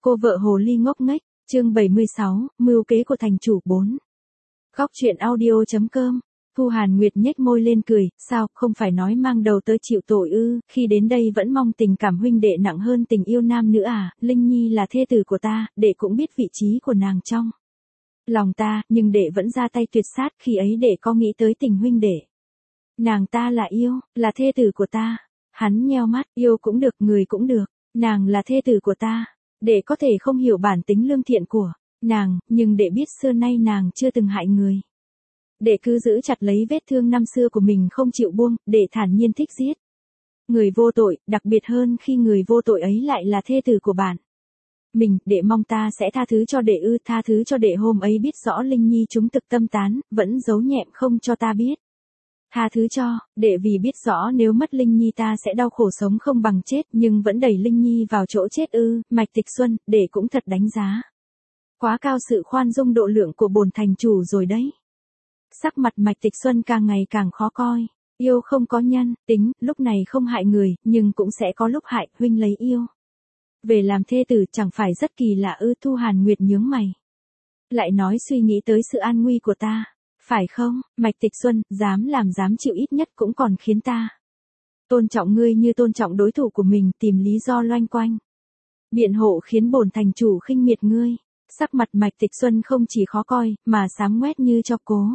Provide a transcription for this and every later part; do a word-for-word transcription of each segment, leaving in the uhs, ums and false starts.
Cô vợ hồ ly ngốc nghếch, chương bảy mươi sáu, mưu kế của thành chủ bốn. Góc truyện audio chấm com. Thu Hàn Nguyệt nhếch môi lên cười, sao, không phải nói mang đầu tới chịu tội ư, khi đến đây vẫn mong tình cảm huynh đệ nặng hơn tình yêu nam nữa à, Linh Nhi là thê tử của ta, đệ cũng biết vị trí của nàng trong lòng ta, nhưng đệ vẫn ra tay tuyệt sát, khi ấy đệ có nghĩ tới tình huynh đệ. Nàng ta là yêu, là thê tử của ta. Hắn nheo mắt, yêu cũng được, người cũng được, nàng là thê tử của ta. Đệ có thể không hiểu bản tính lương thiện của nàng, nhưng đệ biết xưa nay nàng chưa từng hại người. Đệ cứ giữ chặt lấy vết thương năm xưa của mình không chịu buông, đệ thản nhiên thích giết người vô tội, đặc biệt hơn khi người vô tội ấy lại là thê tử của bạn mình. Đệ mong ta sẽ tha thứ cho đệ ư? Tha thứ cho đệ hôm ấy biết rõ Linh Nhi chúng thực tâm tán, vẫn giấu nhẹm không cho ta biết. Tha thứ cho, đệ vì biết rõ nếu mất Linh Nhi ta sẽ đau khổ sống không bằng chết, nhưng vẫn đẩy Linh Nhi vào chỗ chết ư? Mạch Tịch Xuân, đệ cũng thật đánh giá quá cao sự khoan dung độ lượng của bổn thành chủ rồi đấy. Sắc mặt Mạch Tịch Xuân càng ngày càng khó coi. Yêu không có nhân tính, lúc này không hại người, nhưng cũng sẽ có lúc hại. Huynh lấy yêu về làm thê tử chẳng phải rất kỳ lạ ư? Thu Hàn Nguyệt nhướng mày, lại nói suy nghĩ tới sự an nguy của ta, phải không? Mạch Tịch Xuân, dám làm dám chịu, ít nhất cũng còn khiến ta tôn trọng ngươi như tôn trọng đối thủ của mình. Tìm lý do loanh quanh biện hộ khiến bổn thành chủ khinh miệt ngươi. Sắc mặt Mạch Tịch Xuân không chỉ khó coi, mà xám ngoét như cho cố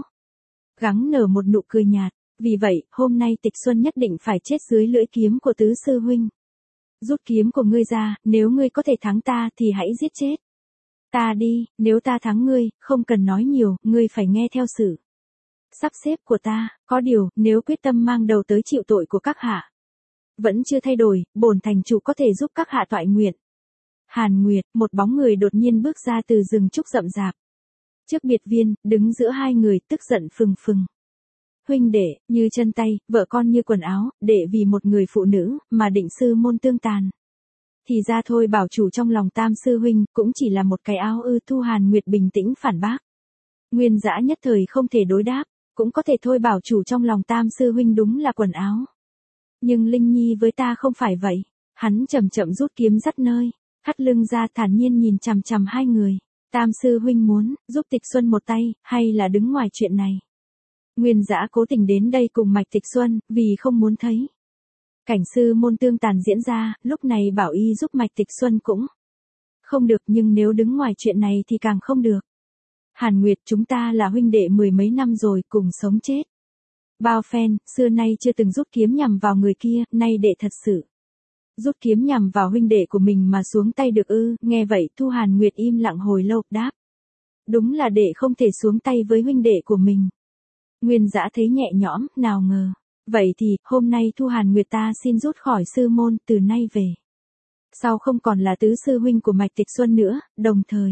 gắng nở một nụ cười nhạt. Vì vậy, hôm nay Tịch Xuân nhất định phải chết dưới lưỡi kiếm của tứ sư huynh. Rút kiếm của ngươi ra, nếu ngươi có thể thắng ta thì hãy giết chết ta đi, nếu ta thắng ngươi, không cần nói nhiều, ngươi phải nghe theo sự sắp xếp của ta. Có điều, nếu quyết tâm mang đầu tới chịu tội của các hạ vẫn chưa thay đổi, bổn thành chủ có thể giúp các hạ toại nguyện. Hàn Nguyệt, một bóng người đột nhiên bước ra từ rừng trúc rậm rạp trước biệt viên, đứng giữa hai người, tức giận phừng phừng. Huynh đệ, như chân tay, vợ con như quần áo, đệ vì một người phụ nữ, mà định sư môn tương tàn. Thì ra thôi bảo chủ trong lòng Tam sư huynh, cũng chỉ là một cái áo ư? Thu Hàn Nguyệt bình tĩnh phản bác. Nguyên Dã nhất thời không thể đối đáp, cũng có thể thôi bảo chủ trong lòng Tam sư huynh đúng là quần áo. Nhưng Linh Nhi với ta không phải vậy. Hắn chậm chậm rút kiếm dắt nơi, hất lưng ra, thản nhiên nhìn chằm chằm hai người. Tam sư huynh muốn giúp Tịch Xuân một tay, hay là đứng ngoài chuyện này? Nguyên Dã cố tình đến đây cùng Mạch Tịch Xuân, vì không muốn thấy cảnh sư môn tương tàn diễn ra. Lúc này bảo y giúp Mạch Tịch Xuân cũng không được, nhưng nếu đứng ngoài chuyện này thì càng không được. Hàn Nguyệt, chúng ta là huynh đệ mười mấy năm rồi, cùng sống chết bao phen, xưa nay chưa từng rút kiếm nhằm vào người kia, nay đệ thật sự rút kiếm nhằm vào huynh đệ của mình mà xuống tay được ư? Nghe vậy, Thu Hàn Nguyệt im lặng hồi lâu, đáp. Đúng là đệ không thể xuống tay với huynh đệ của mình. Nguyên Dã thấy nhẹ nhõm, nào ngờ. Vậy thì, hôm nay Thu Hàn Nguyệt ta xin rút khỏi sư môn, từ nay về sau không còn là tứ sư huynh của Mạch Tịch Xuân nữa, đồng thời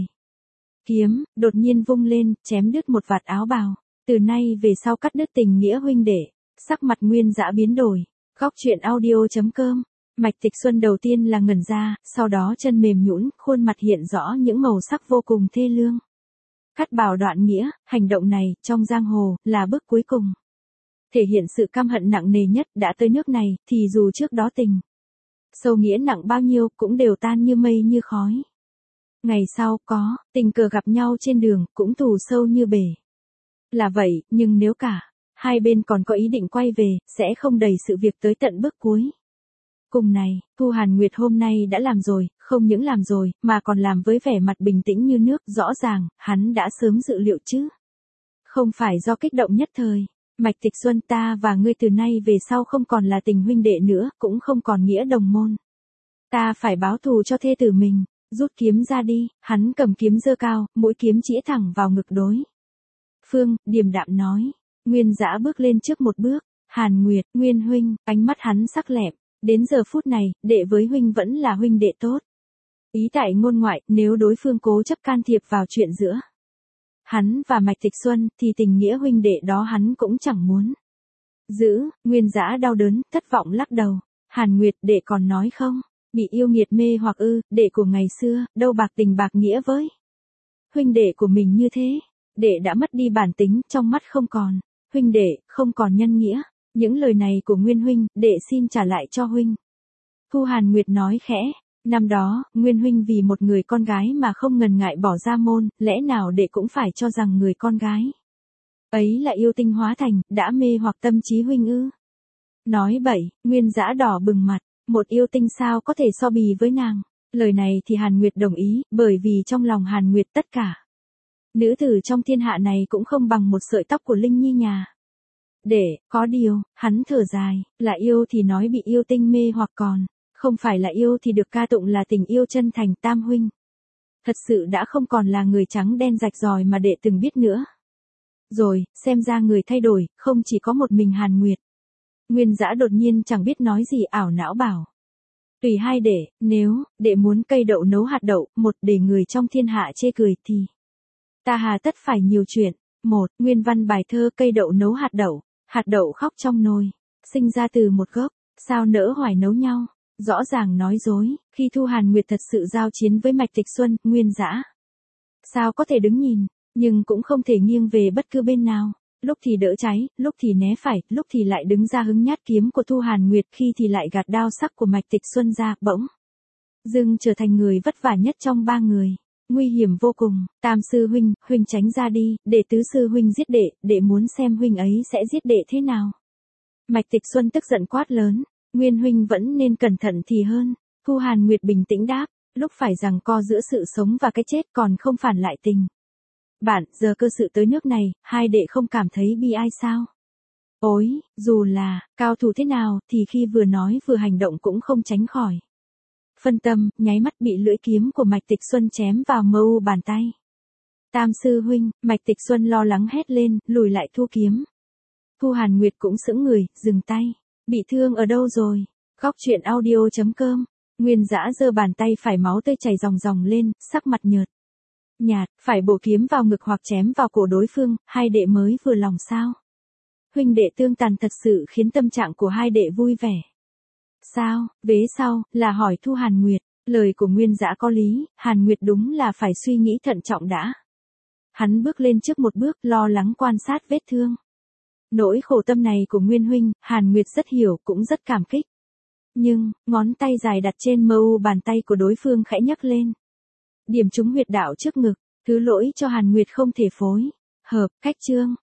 kiếm đột nhiên vung lên, chém đứt một vạt áo bào. Từ nay về sau cắt đứt tình nghĩa huynh đệ. Sắc mặt Nguyên Dã biến đổi. Góc truyện audio chấm com. Mạch Tịch Xuân đầu tiên là ngẩn ra, sau đó chân mềm nhũn, khuôn mặt hiện rõ những màu sắc vô cùng thê lương. Cắt bào đoạn nghĩa, hành động này, trong giang hồ, là bước cuối cùng thể hiện sự căm hận nặng nề nhất. Đã tới nước này, thì dù trước đó tình sâu nghĩa nặng bao nhiêu, cũng đều tan như mây như khói. Ngày sau, có tình cờ gặp nhau trên đường, cũng thù sâu như bể. Là vậy, nhưng nếu cả hai bên còn có ý định quay về, sẽ không đẩy sự việc tới tận bước cuối cùng này. Thu Hàn Nguyệt hôm nay đã làm rồi, không những làm rồi, mà còn làm với vẻ mặt bình tĩnh như nước. Rõ ràng, hắn đã sớm dự liệu chứ không phải do kích động nhất thời. Mạch Tịch Xuân, ta và ngươi từ nay về sau không còn là tình huynh đệ nữa, cũng không còn nghĩa đồng môn. Ta phải báo thù cho thê tử mình. Rút kiếm ra đi. Hắn cầm kiếm giơ cao, mũi kiếm chĩa thẳng vào ngực đối phương, điềm đạm nói. Nguyên Dã bước lên trước một bước. Hàn Nguyệt, Nguyên huynh, ánh mắt hắn sắc lẹm. Đến giờ phút này, đệ với huynh vẫn là huynh đệ tốt. Ý tại ngôn ngoại, nếu đối phương cố chấp can thiệp vào chuyện giữa hắn và Mạch Tịch Xuân, thì tình nghĩa huynh đệ đó hắn cũng chẳng muốn giữ. Nguyên Dã đau đớn, thất vọng lắc đầu. Hàn Nguyệt, đệ còn nói không? Bị yêu nghiệt mê hoặc ư? Đệ của ngày xưa, đâu bạc tình bạc nghĩa với huynh đệ của mình như thế. Đệ đã mất đi bản tính, trong mắt không còn huynh đệ, không còn nhân nghĩa. Những lời này của Nguyên huynh, đệ xin trả lại cho huynh. Thu Hàn Nguyệt nói khẽ. Năm đó, Nguyên huynh vì một người con gái mà không ngần ngại bỏ ra môn, lẽ nào đệ cũng phải cho rằng người con gái ấy là yêu tinh hóa thành, đã mê hoặc tâm trí huynh ư? Nói bậy, Nguyên Dã đỏ bừng mặt, một yêu tinh sao có thể so bì với nàng? Lời này thì Hàn Nguyệt đồng ý, bởi vì trong lòng Hàn Nguyệt tất cả nữ tử trong thiên hạ này cũng không bằng một sợi tóc của Linh Nhi nhà. Để, có điều, hắn thở dài, là yêu thì nói bị yêu tinh mê hoặc còn, không phải là yêu thì được ca tụng là tình yêu chân thành tam huynh. Thật sự đã không còn là người trắng đen rạch ròi mà đệ từng biết nữa. Rồi, xem ra người thay đổi, không chỉ có một mình Hàn Nguyệt. Nguyên Dã đột nhiên chẳng biết nói gì ảo não bảo. Tùy hai đệ, nếu, đệ muốn cây đậu nấu hạt đậu, một để người trong thiên hạ chê cười thì ta hà tất phải nhiều chuyện. Một, nguyên văn bài thơ cây đậu nấu hạt đậu, hạt đậu khóc trong nồi, sinh ra từ một gốc, sao nỡ hoài nấu nhau, rõ ràng nói dối, khi Thu Hàn Nguyệt thật sự giao chiến với Mạch Tịch Xuân, Nguyên Dã sao có thể đứng nhìn, nhưng cũng không thể nghiêng về bất cứ bên nào, lúc thì đỡ cháy, lúc thì né phải, lúc thì lại đứng ra hứng nhát kiếm của Thu Hàn Nguyệt, khi thì lại gạt đao sắc của Mạch Tịch Xuân ra, bỗng dưng trở thành người vất vả nhất trong ba người. Nguy hiểm vô cùng, Tam sư huynh, huynh tránh ra đi, để tứ sư huynh giết đệ, đệ muốn xem huynh ấy sẽ giết đệ thế nào. Mạch Tịch Xuân tức giận quát lớn, Nguyên huynh vẫn nên cẩn thận thì hơn. Thu Hàn Nguyệt bình tĩnh đáp, lúc phải giằng co giữa sự sống và cái chết còn không phản lại tình. Bạn, giờ cơ sự tới nước này, hai đệ không cảm thấy bi ai sao? Ôi, dù là cao thủ thế nào thì khi vừa nói vừa hành động cũng không tránh khỏi phân tâm, nháy mắt bị lưỡi kiếm của Mạch Tịch Xuân chém vào mơ u bàn tay. Tam sư huynh, Mạch Tịch Xuân lo lắng hét lên, lùi lại thu kiếm. Thu Hàn Nguyệt cũng sững người, dừng tay. Bị thương ở đâu rồi? Góc truyện audio chấm com. Nguyên Dã giơ bàn tay phải, máu tươi chảy ròng ròng lên, sắc mặt nhợt nhạt, phải bổ kiếm vào ngực hoặc chém vào cổ đối phương, hai đệ mới vừa lòng sao? Huynh đệ tương tàn thật sự khiến tâm trạng của hai đệ vui vẻ. Sao, vế sau, là hỏi Thu Hàn Nguyệt, lời của Nguyên Dã có lý, Hàn Nguyệt đúng là phải suy nghĩ thận trọng đã. Hắn bước lên trước một bước, lo lắng quan sát vết thương. Nỗi khổ tâm này của Nguyên huynh, Hàn Nguyệt rất hiểu, cũng rất cảm kích. Nhưng, ngón tay dài đặt trên mơ u bàn tay của đối phương khẽ nhấc lên. Điểm trúng huyệt đạo trước ngực, thứ lỗi cho Hàn Nguyệt không thể phối hợp, cách chương.